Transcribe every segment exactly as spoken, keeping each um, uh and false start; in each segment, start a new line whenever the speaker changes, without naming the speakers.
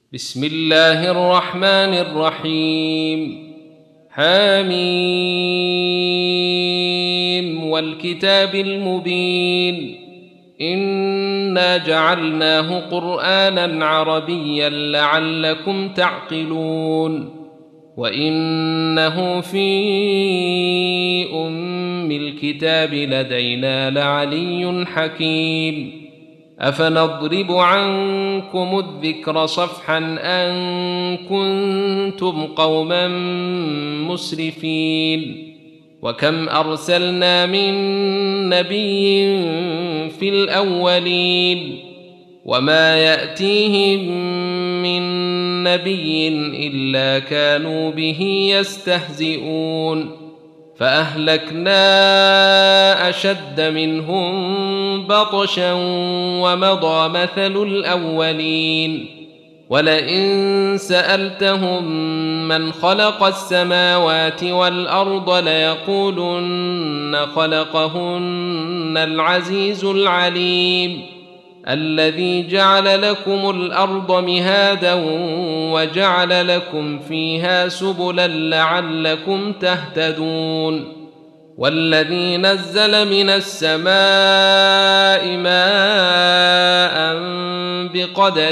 بسم الله الرحمن الرحيم. حميم والكتاب المبين إنا جعلناه قرآنا عربيا لعلكم تعقلون وإنه في أم الكتاب لدينا لعلي حكيم. أفنضرب عنكم الذكر صفحا أن كنتم قوما مسرفين. وكم أرسلنا من نبي في الأولين وما يأتيهم من نبي إلا كانوا به يستهزئون فأهلكنا أشد منهم بطشا ومضى مثل الأولين. ولئن سألتهم من خلق السماوات والأرض ليقولن خلقهن العزيز العليم الذي جعل لكم الأرض مهادا وجعل لكم فيها سبلا لعلكم تهتدون. والذي نزل من السماء ماء بقدر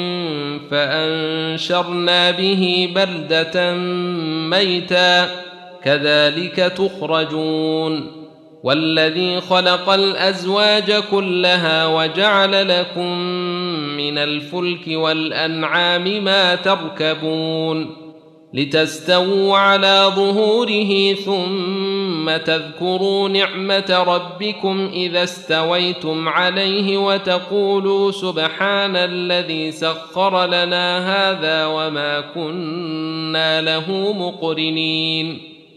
فأنشرنا به بلدة ميتا كذلك تخرجون. والذي خلق الأزواج كلها وجعل لكم من الفلك والأنعام ما تركبون لتستووا على ظهوره ثم تذكروا نعمة ربكم إذا استويتم عليه وتقولوا سبحان الذي سخر لنا هذا وما كنا له مقرنين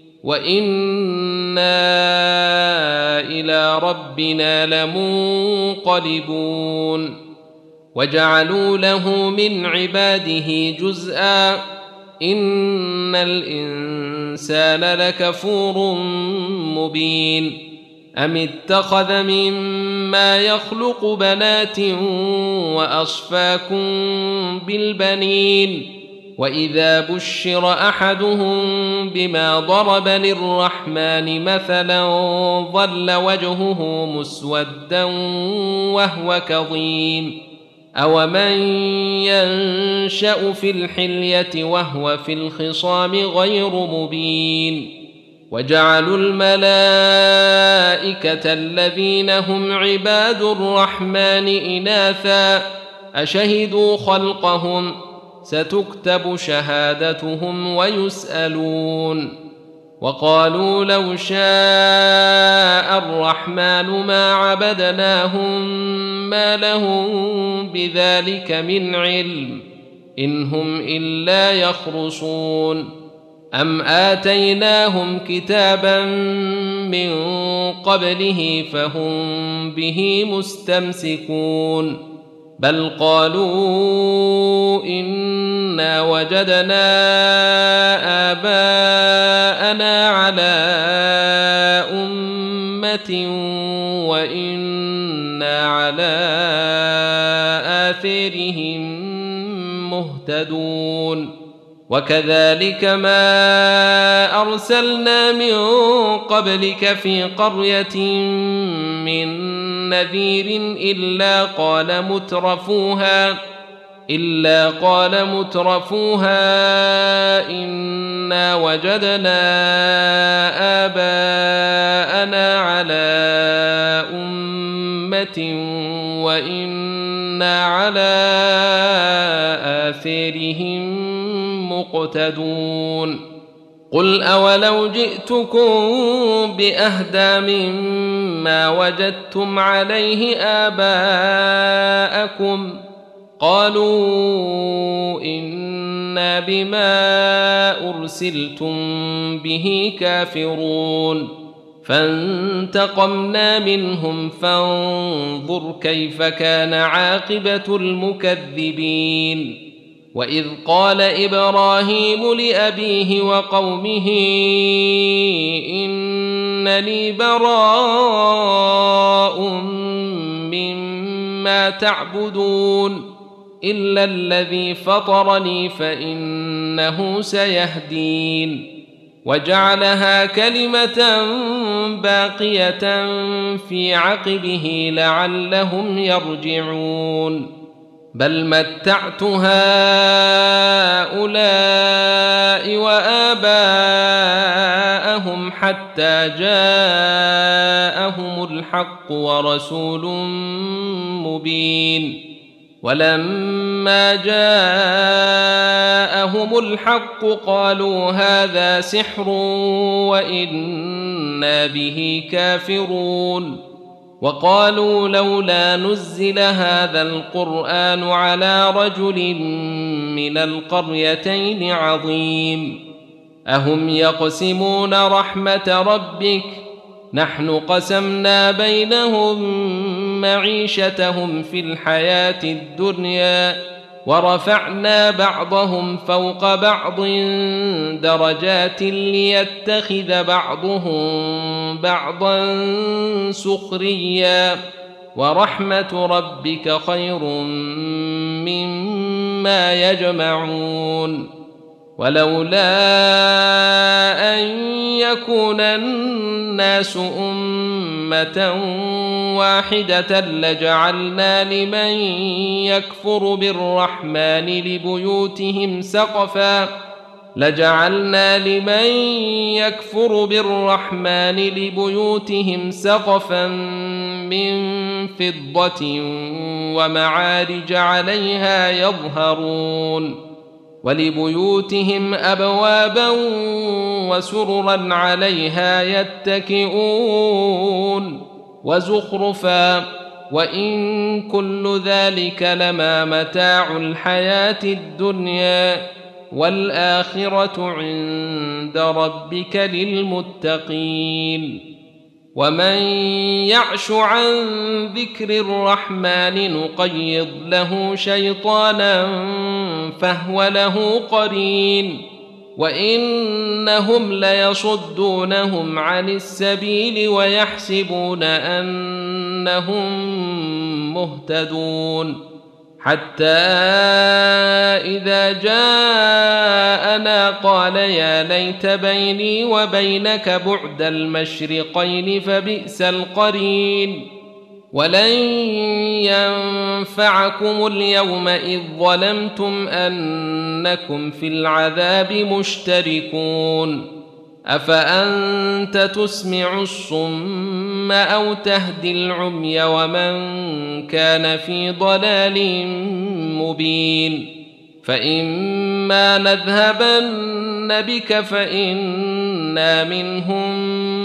وإنا إلى ربنا لمنقلبون. وجعلوا له من عباده جزءا إن الإنسان لكفور مبين. أم اتخذ مما يخلق بنات وأصفاكم بالبنين وإذا بشر أحدهم بما ضرب للرحمن مثلا ظل وجهه مسودا وهو كظيم. أومن ينشأ في الحلية وهو في الخصام غير مبين. وجعلوا الملائكة الذين هم عباد الرحمن إناثا أشهدوا خلقهم ستكتب شهادتهم ويسألون. وقالوا لو شاء الرحمن ما عبدناهم ما لهم بذلك من علم إن هم إلا يخرصون. أم آتيناهم كتابا من قبله فهم به مستمسكون بل قالوا إنا وجدنا آباءنا على أمة وإنا على آثارهم مهتدون. وكذلك ما أرسلنا من قبلك في قرية من نذير إلا قال مترفوها إلا قال مترفوها إنا وجدنا آباءنا على أمة وإنا على آثارهم مقتدون. قل أولو جئتكم بأهدى مما وجدتم عليه آباءكم قالوا إنا بما أرسلتم به كافرون فانتقمنا منهم فانظر كيف كان عاقبة المكذبين. وإذ قال إبراهيم لأبيه وقومه إنني براء مما تعبدون إلا الذي فطرني فإنه سيهدين وجعلها كلمة باقية في عقبه لعلهم يرجعون بل متعت هؤلاء وآباءهم حتى جاءهم الحق ورسول مبين ولما جاءهم الحق قالوا هذا سحر وإنا به كافرون وقالوا لولا نزل هذا القرآن على رجل من القريتين عظيم أهم يقسمون رحمة ربك نحن قسمنا بينهم معيشتهم في الحياة الدنيا ورفعنا بعضهم فوق بعض درجات ليتخذ بعضهم بعضا سخريا ورحمة ربك خير مما يجمعون ولولا أن يكون الناس أمة واحدة لجعلنا لمن يكفر بالرحمن لبيوتهم سقفا لجعلنا لمن يكفر بالرحمن لبيوتهم سقفا من فضة ومعارج عليها يظهرون ولبيوتهم أبوابا وسررا عليها يتكئون وزخرفا وإن كل ذلك لما متاع الحياة الدنيا والآخرة عند ربك للمتقين ومن يعش عن ذكر الرحمن نقيض له شيطانا فهو له قرين وإنهم ليصدونهم عن السبيل ويحسبون أنهم مهتدون حتى إذا جاءنا قال يا ليت بيني وبينك بعد المشرقين فبئس القرين ولن ينفعكم اليوم إذ ظلمتم أنكم في العذاب مشتركون أفأنت تسمع الصم أو تهدي العمي ومن كان في ضلال مبين فإما نذهبن بك فإنا منهم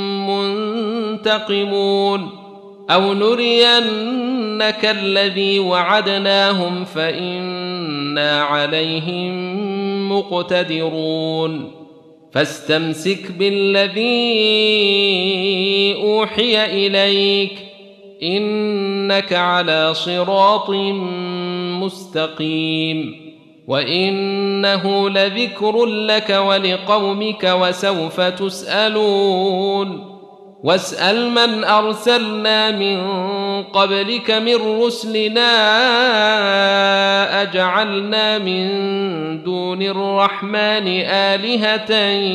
منتقمون أو نرينك الذي وعدناهم فإنا عليهم مقتدرون فاستمسك بالذي أوحي إليك إنك على صراط مستقيم وإنه لذكر لك ولقومك وسوف تسألون واسأل من أرسلنا من قبلك من رسلنا أجعلنا من دون الرحمن آلهة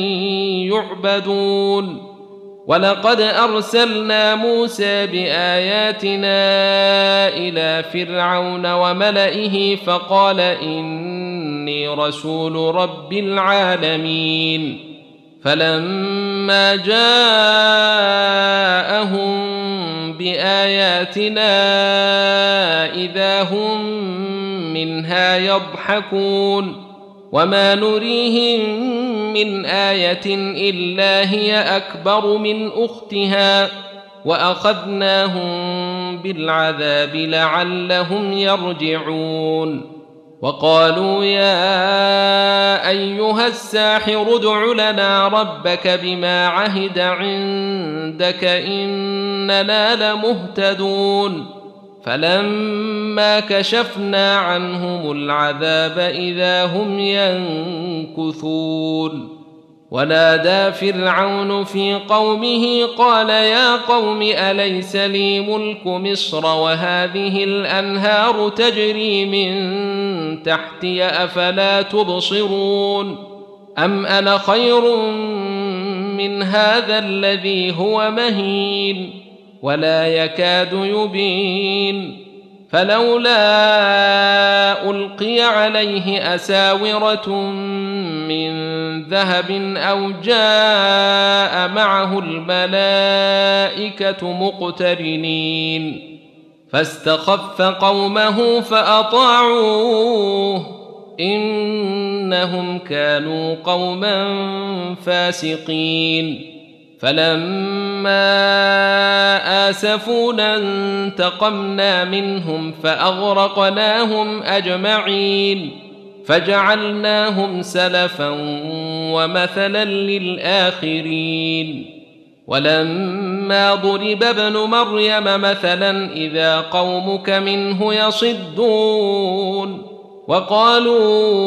يعبدون ولقد أرسلنا موسى بآياتنا إلى فرعون وملئه فقال إني رسول رب العالمين فلما جاءهم بآياتنا إذا هم منها يضحكون وما نريهم من آية إلا هي أكبر من أختها وأخذناهم بالعذاب لعلهم يرجعون وقالوا يا أيها الساحر ادع لنا ربك بما عهد عندك إننا لمهتدون فلما كشفنا عنهم العذاب إذا هم ينكثون ونادى فرعون في قومه قال يا قوم أليس لي ملك مصر وهذه الأنهار تجري من تحتي أفلا تبصرون أم أنا خير من هذا الذي هو مهين ولا يكاد يبين فلولا ألقي عليه أساورة من ذهب أو جاء معه الملائكة مقترنين فاستخف قومه فأطاعوه إنهم كانوا قوما فاسقين فلما آسفونا انتقمنا منهم فأغرقناهم أجمعين فجعلناهم سلفا ومثلا للآخرين ولما ضرب ابن مريم مثلا إذا قومك منه يصدون وقالوا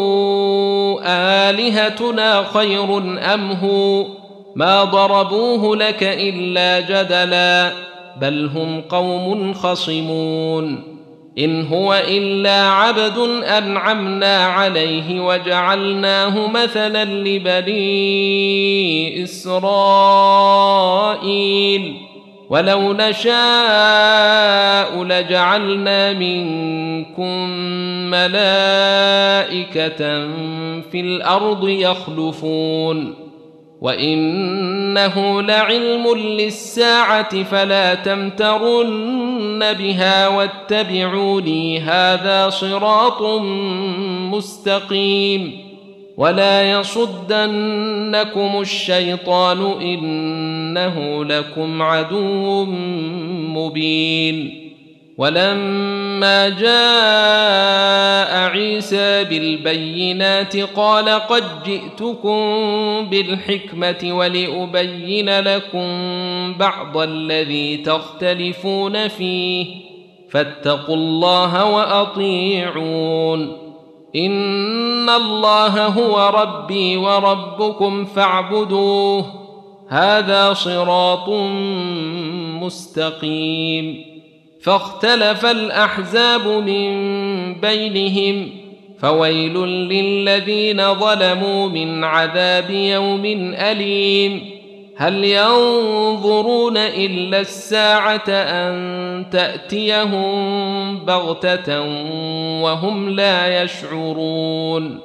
آلهتنا خير أم هو ما ضربوه لك إلا جدلا بل هم قوم خصمون إن هو إلا عبد أنعمنا عليه وجعلناه مثلا لبني إسرائيل ولو نشاء لجعلنا منكم ملائكة في الأرض يخلفون وإنه لعلم للساعة فلا تمترن بها واتبعوني هذا صراط مستقيم ولا يصدنكم الشيطان إنه لكم عدو مبين ولما جاء عيسى بالبينات قال قد جئتكم بالحكمة ولأبين لكم بعض الذي تختلفون فيه فاتقوا الله وأطيعون إن الله هو ربي وربكم فاعبدوه هذا صراط مستقيم فاختلف الأحزاب من بينهم فويل للذين ظلموا من عذاب يوم أليم هل ينظرون إلا الساعة أن تأتيهم بغتة وهم لا يشعرون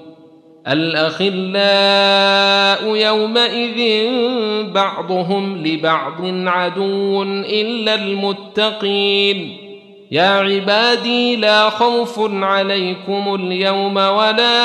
الأخلاء يومئذ بعضهم لبعض عدو إلا المتقين يا عبادي لا خوف عليكم اليوم ولا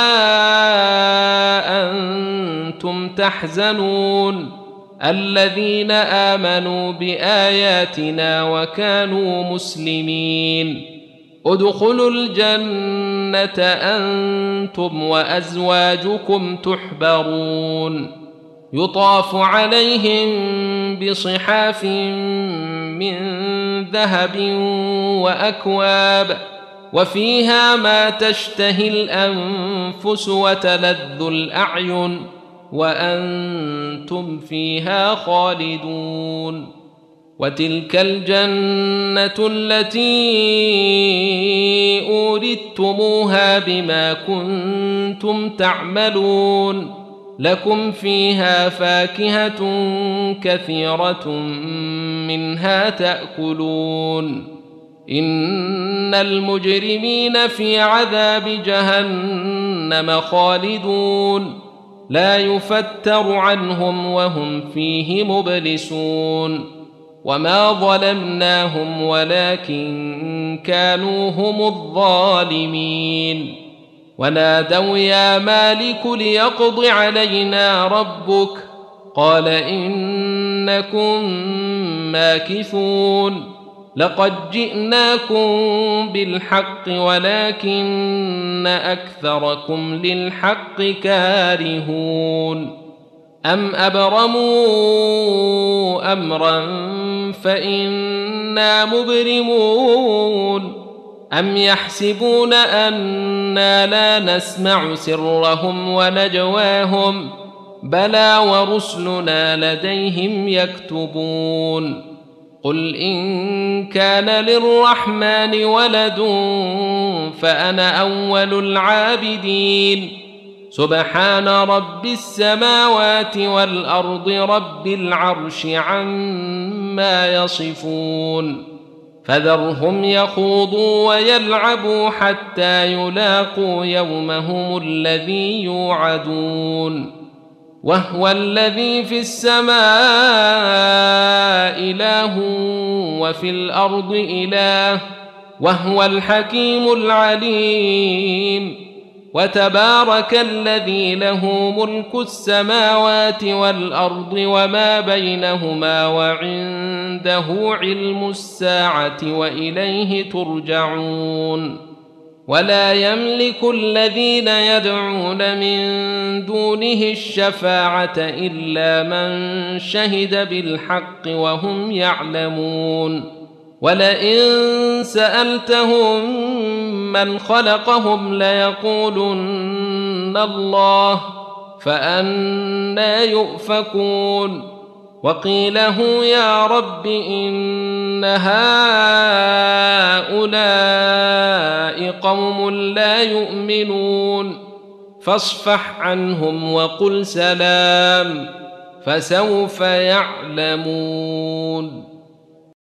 أنتم تحزنون الذين آمنوا بآياتنا وكانوا مسلمين ادخلوا الجنة أنتم وأزواجكم تحبرون يطاف عليهم بصحاف من ذهب وأكواب وفيها ما تشتهي الأنفس وتلذ الأعين وأنتم فيها خالدون وتلك الجنة التي أورثتموها بما كنتم تعملون لكم فيها فاكهة كثيرة منها تأكلون إن المجرمين في عذاب جهنم خالدون لا يفتر عنهم وهم فيه مبلسون وما ظلمناهم ولكن كانوا هم الظالمين ونادوا يا مالك ليقض علينا ربك قال إنكم ماكثون لقد جئناكم بالحق ولكن أكثركم للحق كارهون أم أبرموا أمرا فإنا مبرمون أم يحسبون أنا لا نسمع سرهم ونجواهم بلى ورسلنا لديهم يكتبون قل إن كان للرحمن ولد فأنا أول العابدين سبحان رب السماوات والأرض رب العرش عما يصفون فذرهم يخوضوا ويلعبوا حتى يلاقوا يومهم الذي يوعدون وهو الذي في السماء إله وفي الأرض إله وهو الحكيم العليم وتبارك الذي له ملك السماوات والأرض وما بينهما وعنده علم الساعة وإليه ترجعون ولا يملك الذين يدعون من دونه الشفاعة إلا من شهد بالحق وهم يعلمون ولئن سألتهم من خلقهم ليقولن الله فأنى يؤفكون وقيله يا رب إن هؤلاء قوم لا يؤمنون فاصفح عنهم وقل سلام فسوف يعلمون.